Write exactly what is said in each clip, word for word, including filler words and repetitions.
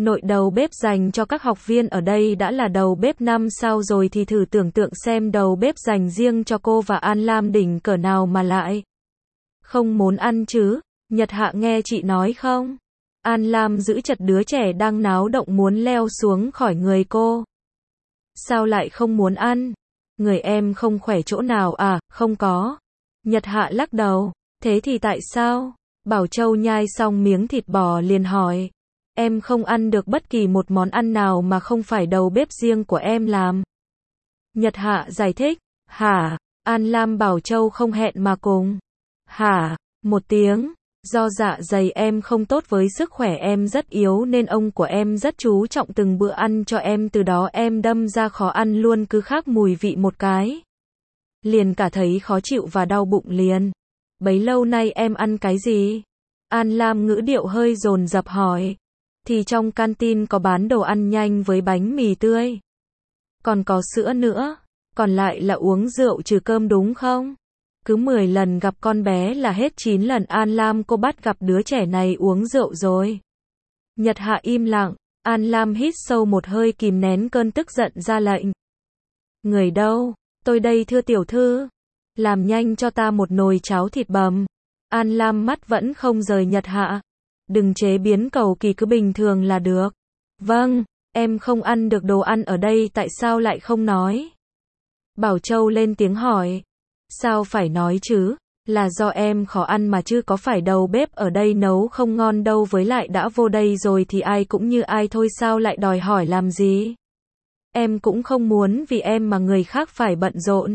Nội đầu bếp dành cho các học viên ở đây đã là đầu bếp năm sao rồi thì thử tưởng tượng xem đầu bếp dành riêng cho cô và An Lam đỉnh cỡ nào mà lại không muốn ăn chứ. Nhật Hạ nghe chị nói không? An Lam giữ chặt đứa trẻ đang náo động muốn leo xuống khỏi người cô. Sao lại không muốn ăn? Người em không khỏe chỗ nào à? Không có. Nhật Hạ lắc đầu. Thế thì tại sao? Bảo Châu nhai xong miếng thịt bò liền hỏi. Em không ăn được bất kỳ một món ăn nào mà không phải đầu bếp riêng của em làm. Nhật Hạ giải thích. Hả? An Lam Bảo Châu không hẹn mà cùng. Hả? Một tiếng. Do dạ dày em không tốt với sức khỏe em rất yếu nên ông của em rất chú trọng từng bữa ăn cho em, từ đó em đâm ra khó ăn luôn, cứ khác mùi vị một cái liền cả thấy khó chịu và đau bụng liền. Bấy lâu nay em ăn cái gì? An Lam ngữ điệu hơi dồn dập hỏi. Thì trong canteen có bán đồ ăn nhanh với bánh mì tươi. Còn có sữa nữa. Còn lại là uống rượu trừ cơm đúng không? Cứ mười lần gặp con bé là hết chín lần An Lam cô bắt gặp đứa trẻ này uống rượu rồi. Nhật Hạ im lặng. An Lam hít sâu một hơi kìm nén cơn tức giận ra lệnh. Người đâu? Tôi đây thưa tiểu thư. Làm nhanh cho ta một nồi cháo thịt bằm. An Lam mắt vẫn không rời Nhật Hạ. Đừng chế biến cầu kỳ, cứ bình thường là được. Vâng, em không ăn được đồ ăn ở đây, tại sao lại không nói? Bảo Châu lên tiếng hỏi. Sao phải nói chứ? Là do em khó ăn mà chứ có phải đầu bếp ở đây nấu không ngon đâu, với lại đã vô đây rồi thì ai cũng như ai thôi, sao lại đòi hỏi làm gì? Em cũng không muốn vì em mà người khác phải bận rộn.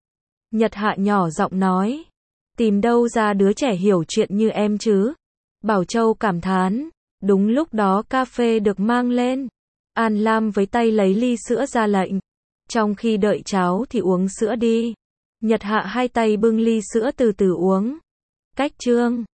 Nhật Hạ nhỏ giọng nói. Tìm đâu ra đứa trẻ hiểu chuyện như em chứ? Bảo Châu cảm thán. Đúng lúc đó cà phê được mang lên. An Lam với tay lấy ly sữa ra lệnh. Trong khi đợi cháu thì uống sữa đi. Nhật Hạ hai tay bưng ly sữa từ từ uống. Cách chương